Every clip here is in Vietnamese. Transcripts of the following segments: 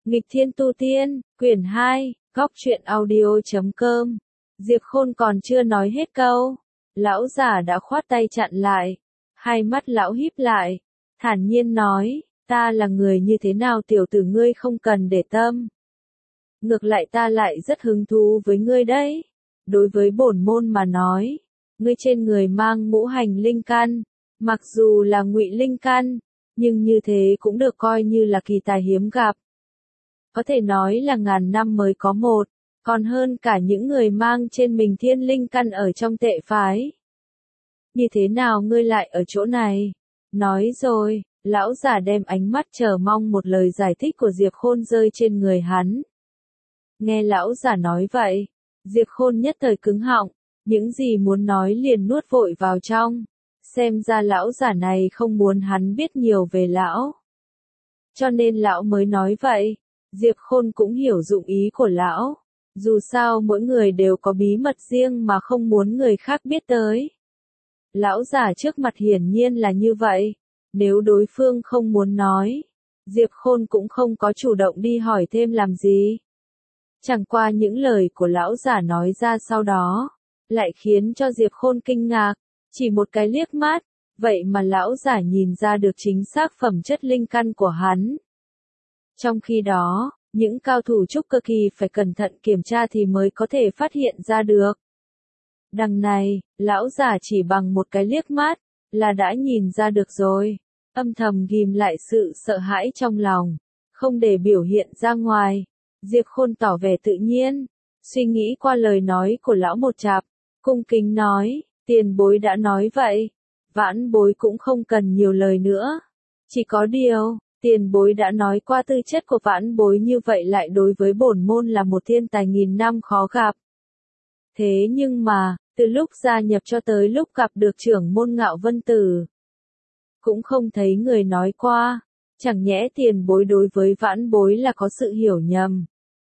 Nghịch Thiên Tu Tiên, quyển 2, góc truyện audio.com. Diệp Khôn còn chưa nói hết câu, lão giả đã khoát tay chặn lại, hai mắt lão híp lại, thản nhiên nói, ta là người như thế nào tiểu tử ngươi không cần để tâm. Ngược lại ta lại rất hứng thú với ngươi đấy. Đối với bổn môn mà nói, ngươi trên người mang ngũ hành linh căn, mặc dù là ngụy linh căn, nhưng như thế cũng được coi như là kỳ tài hiếm gặp. Có thể nói là ngàn năm mới có một, còn hơn cả những người mang trên mình thiên linh căn ở trong tệ phái. Như thế nào ngươi lại ở chỗ này? Nói rồi, lão giả đem ánh mắt chờ mong một lời giải thích của Diệp Khôn rơi trên người hắn. Nghe lão giả nói vậy, Diệp Khôn nhất thời cứng họng, những gì muốn nói liền nuốt vội vào trong. Xem ra lão giả này không muốn hắn biết nhiều về lão. Cho nên lão mới nói vậy. Diệp Khôn cũng hiểu dụng ý của lão. Dù sao mỗi người đều có bí mật riêng mà không muốn người khác biết tới. Lão giả trước mặt hiển nhiên là như vậy. Nếu đối phương không muốn nói, Diệp Khôn cũng không có chủ động đi hỏi thêm làm gì. Chẳng qua những lời của lão giả nói ra sau đó, lại khiến cho Diệp Khôn kinh ngạc. Chỉ một cái liếc mắt, vậy mà lão giả nhìn ra được chính xác phẩm chất linh căn của hắn. Trong khi đó, những cao thủ trúc cơ kỳ phải cẩn thận kiểm tra thì mới có thể phát hiện ra được. Đằng này, lão giả chỉ bằng một cái liếc mắt, là đã nhìn ra được rồi. Âm thầm ghim lại sự sợ hãi trong lòng, không để biểu hiện ra ngoài. Diệp Khôn tỏ vẻ tự nhiên, suy nghĩ qua lời nói của lão một chặp, cung kính nói, tiền bối đã nói vậy, vãn bối cũng không cần nhiều lời nữa. Chỉ có điều, tiền bối đã nói qua tư chất của vãn bối như vậy lại đối với bổn môn là một thiên tài nghìn năm khó gặp. Thế nhưng mà, từ lúc gia nhập cho tới lúc gặp được trưởng môn Ngạo Vân Tử, cũng không thấy người nói qua, chẳng nhẽ tiền bối đối với vãn bối là có sự hiểu nhầm.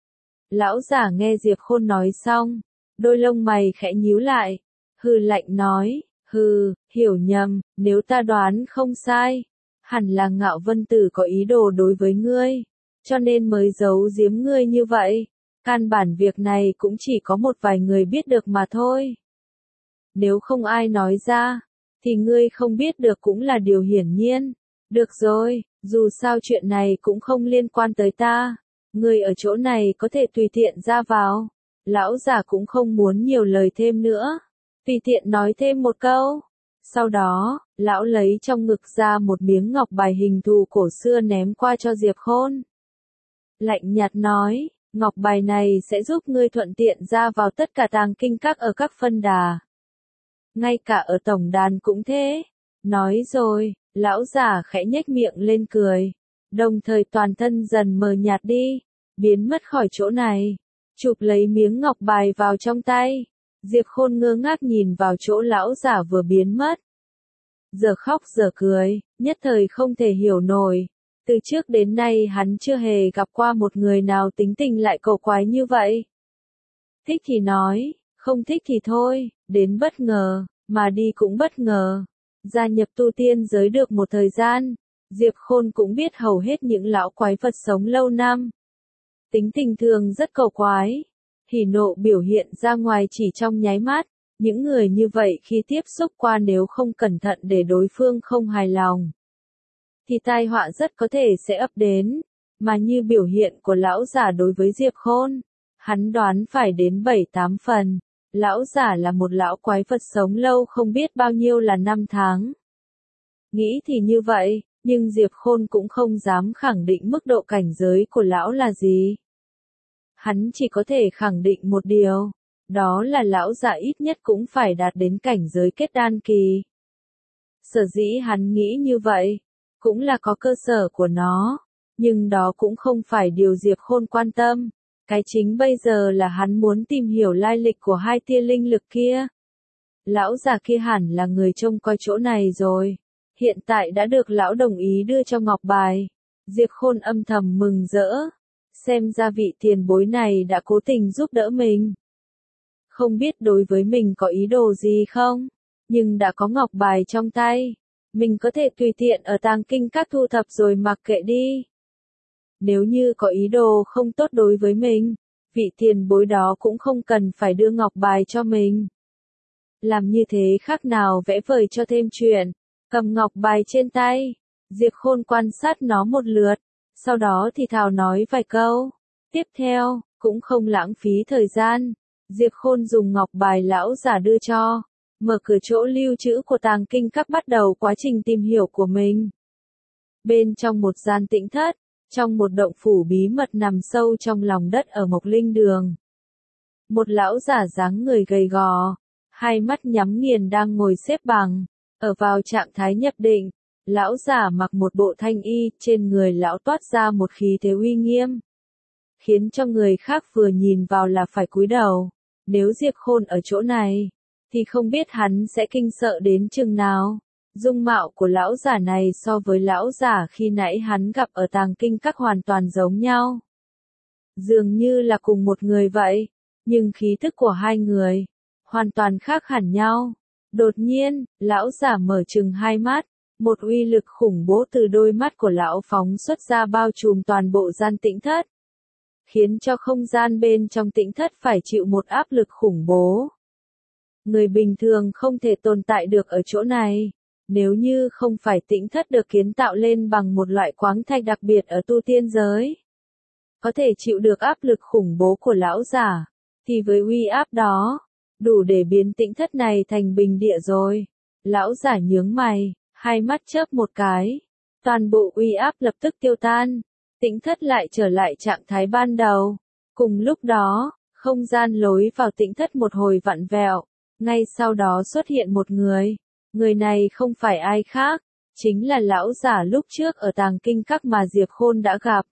Lão giả nghe Diệp Khôn nói xong, đôi lông mày khẽ nhíu lại, hừ lạnh nói, hiểu nhầm, nếu ta đoán không sai, hẳn là Ngạo Vân Tử có ý đồ đối với ngươi, cho nên mới giấu giếm ngươi như vậy. Căn bản việc này cũng chỉ có một vài người biết được mà thôi. Nếu không ai nói ra, thì ngươi không biết được cũng là điều hiển nhiên. Được rồi, dù sao chuyện này cũng không liên quan tới ta. Ngươi ở chỗ này có thể tùy tiện ra vào. Lão giả cũng không muốn nhiều lời thêm nữa. Tùy tiện nói thêm một câu. Sau đó, lão lấy trong ngực ra một miếng ngọc bài hình thù cổ xưa ném qua cho Diệp Khôn. Lạnh nhạt nói, ngọc bài này sẽ giúp ngươi thuận tiện ra vào tất cả tàng kinh các ở các phân đà. Ngay cả ở tổng đàn cũng thế. Nói rồi, lão giả khẽ nhếch miệng lên cười. Đồng thời toàn thân dần mờ nhạt đi, biến mất khỏi chỗ này. Chụp lấy miếng ngọc bài vào trong tay. Diệp Khôn ngơ ngác nhìn vào chỗ lão giả vừa biến mất. Giờ khóc giờ cười, nhất thời không thể hiểu nổi. Từ trước đến nay hắn chưa hề gặp qua một người nào tính tình lại cầu quái như vậy. Thích thì nói, không thích thì thôi, đến bất ngờ, mà đi cũng bất ngờ. Gia nhập tu tiên giới được một thời gian, Diệp Khôn cũng biết hầu hết những lão quái vật sống lâu năm. Tính tình thường rất cầu quái, hỉ nộ biểu hiện ra ngoài chỉ trong nháy mắt. Những người như vậy khi tiếp xúc qua nếu không cẩn thận để đối phương không hài lòng, thì tai họa rất có thể sẽ ập đến. Mà như biểu hiện của lão giả đối với Diệp Khôn, hắn đoán phải đến 7-8 phần. Lão giả là một lão quái vật sống lâu không biết bao nhiêu là năm tháng. Nghĩ thì như vậy, nhưng Diệp Khôn cũng không dám khẳng định mức độ cảnh giới của lão là gì. Hắn chỉ có thể khẳng định một điều, đó là lão giả ít nhất cũng phải đạt đến cảnh giới kết đan kỳ. Sở dĩ hắn nghĩ như vậy, cũng là có cơ sở của nó, nhưng đó cũng không phải điều Diệp Khôn quan tâm. Cái chính bây giờ là hắn muốn tìm hiểu lai lịch của hai tia linh lực kia. Lão già kia hẳn là người trông coi chỗ này rồi. Hiện tại đã được lão đồng ý đưa cho ngọc bài. Diệp Khôn âm thầm mừng rỡ. Xem ra vị tiền bối này đã cố tình giúp đỡ mình. Không biết đối với mình có ý đồ gì không? Nhưng đã có ngọc bài trong tay. Mình có thể tùy tiện ở tàng kinh các thu thập rồi mặc kệ đi. Nếu như có ý đồ không tốt đối với mình, vị tiền bối đó cũng không cần phải đưa ngọc bài cho mình. Làm như thế khác nào vẽ vời cho thêm chuyện, cầm ngọc bài trên tay. Diệp Khôn quan sát nó một lượt, sau đó thì thào nói vài câu. Tiếp theo, cũng không lãng phí thời gian, Diệp Khôn dùng ngọc bài lão giả đưa cho, mở cửa chỗ lưu trữ của tàng kinh các bắt đầu quá trình tìm hiểu của mình. Bên trong một gian tĩnh thất, trong một động phủ bí mật nằm sâu trong lòng đất ở Mộc Linh Đường. Một lão giả dáng người gầy gò, hai mắt nhắm nghiền đang ngồi xếp bằng, ở vào trạng thái nhập định. Lão giả mặc một bộ thanh y, trên người lão toát ra một khí thế uy nghiêm, khiến cho người khác vừa nhìn vào là phải cúi đầu. Nếu Diệp Khôn ở chỗ này, thì không biết hắn sẽ kinh sợ đến chừng nào. Dung mạo của lão giả này so với lão giả khi nãy hắn gặp ở tàng kinh các hoàn toàn giống nhau. Dường như là cùng một người vậy, nhưng khí thức của hai người hoàn toàn khác hẳn nhau. Đột nhiên, lão giả mở trừng hai mắt, một uy lực khủng bố từ đôi mắt của lão phóng xuất ra bao trùm toàn bộ gian tĩnh thất, khiến cho không gian bên trong tĩnh thất phải chịu một áp lực khủng bố. Người bình thường không thể tồn tại được ở chỗ này, nếu như không phải tĩnh thất được kiến tạo lên bằng một loại khoáng thạch đặc biệt ở tu tiên giới, có thể chịu được áp lực khủng bố của lão giả, thì với uy áp đó, đủ để biến tĩnh thất này thành bình địa rồi. Lão giả nhướng mày, hai mắt chớp một cái, toàn bộ uy áp lập tức tiêu tan, tĩnh thất lại trở lại trạng thái ban đầu. Cùng lúc đó, không gian lối vào tĩnh thất một hồi vặn vẹo, ngay sau đó xuất hiện một người. Người này không phải ai khác, chính là lão giả lúc trước ở tàng kinh các mà Diệp Khôn đã gặp.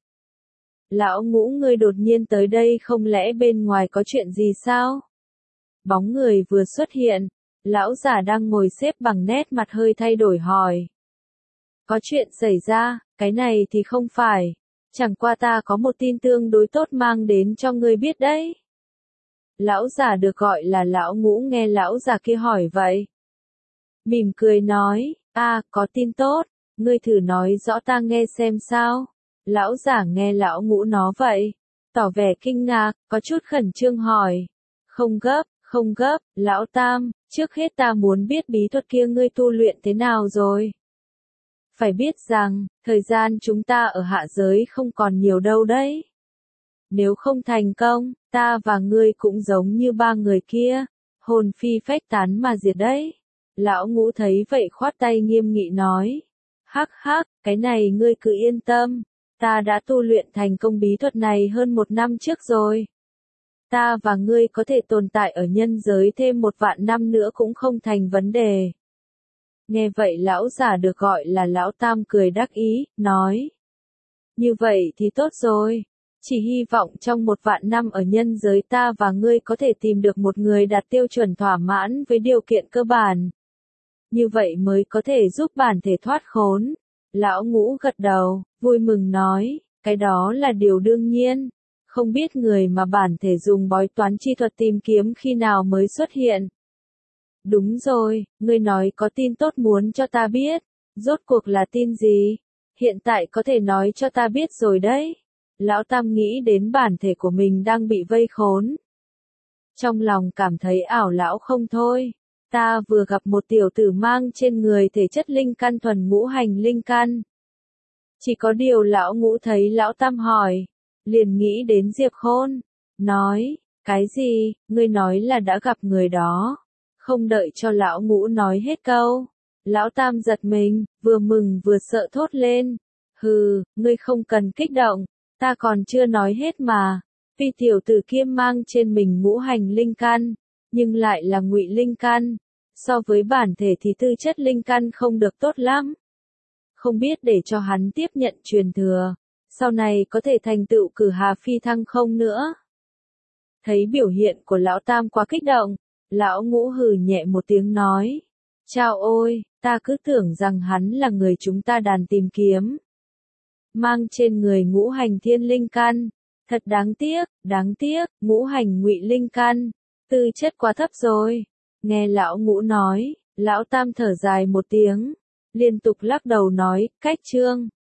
Lão Ngũ, ngươi đột nhiên tới đây không lẽ bên ngoài có chuyện gì sao? Bóng người vừa xuất hiện, lão giả đang ngồi xếp bằng nét mặt hơi thay đổi hỏi. Có chuyện xảy ra, cái này thì không phải. Chẳng qua ta có một tin tương đối tốt mang đến cho ngươi biết đấy. Lão giả được gọi là lão Ngũ nghe lão già kia hỏi vậy. Mỉm cười nói, có tin tốt, ngươi thử nói rõ ta nghe xem sao. Lão giả nghe lão Ngũ nói vậy, tỏ vẻ kinh ngạc, có chút khẩn trương hỏi. Không gấp, lão Tam, trước hết ta muốn biết bí thuật kia ngươi tu luyện thế nào rồi. Phải biết rằng, thời gian chúng ta ở hạ giới không còn nhiều đâu đấy. Nếu không thành công, ta và ngươi cũng giống như ba người kia, hồn phi phách tán mà diệt đấy. Lão Ngũ thấy vậy khoát tay nghiêm nghị nói. Hắc, cái này ngươi cứ yên tâm, ta đã tu luyện thành công bí thuật này hơn 1 năm trước rồi. Ta và ngươi có thể tồn tại ở nhân giới thêm 1 vạn năm nữa cũng không thành vấn đề. Nghe vậy lão giả được gọi là lão Tam cười đắc ý, nói. Như vậy thì tốt rồi. Chỉ hy vọng trong 1 vạn năm ở nhân giới ta và ngươi có thể tìm được một người đạt tiêu chuẩn thỏa mãn với điều kiện cơ bản. Như vậy mới có thể giúp bản thể thoát khốn. Lão Ngũ gật đầu, vui mừng nói, cái đó là điều đương nhiên. Không biết người mà bản thể dùng bói toán chi thuật tìm kiếm khi nào mới xuất hiện. Đúng rồi, ngươi nói có tin tốt muốn cho ta biết. Rốt cuộc là tin gì? Hiện tại có thể nói cho ta biết rồi đấy. Lão Tam nghĩ đến bản thể của mình đang bị vây khốn. Trong lòng cảm thấy ảo lão không thôi. Ta vừa gặp một tiểu tử mang trên người thể chất linh căn thuần ngũ hành linh căn. Chỉ có điều lão Ngũ thấy lão Tam hỏi, liền nghĩ đến Diệp Khôn, nói, cái gì, ngươi nói là đã gặp người đó. Không đợi cho lão Ngũ nói hết câu, lão Tam giật mình, vừa mừng vừa sợ thốt lên. Hừ, ngươi không cần kích động, ta còn chưa nói hết mà. Vì tiểu tử kia mang trên mình ngũ hành linh căn, nhưng lại là ngụy linh căn. So với bản thể thì tư chất linh căn không được tốt lắm. Không biết để cho hắn tiếp nhận truyền thừa, sau này có thể thành tựu cử hà phi thăng không nữa. Thấy biểu hiện của lão Tam quá kích động, lão Ngũ hừ nhẹ một tiếng nói. Chao ôi, ta cứ tưởng rằng hắn là người chúng ta đàn tìm kiếm. Mang trên người ngũ hành thiên linh căn. Thật đáng tiếc, ngũ hành ngụy linh căn. Tư chất quá thấp rồi. Nghe lão Ngũ nói, lão Tam thở dài một tiếng. Liên tục lắc đầu nói, cách chương.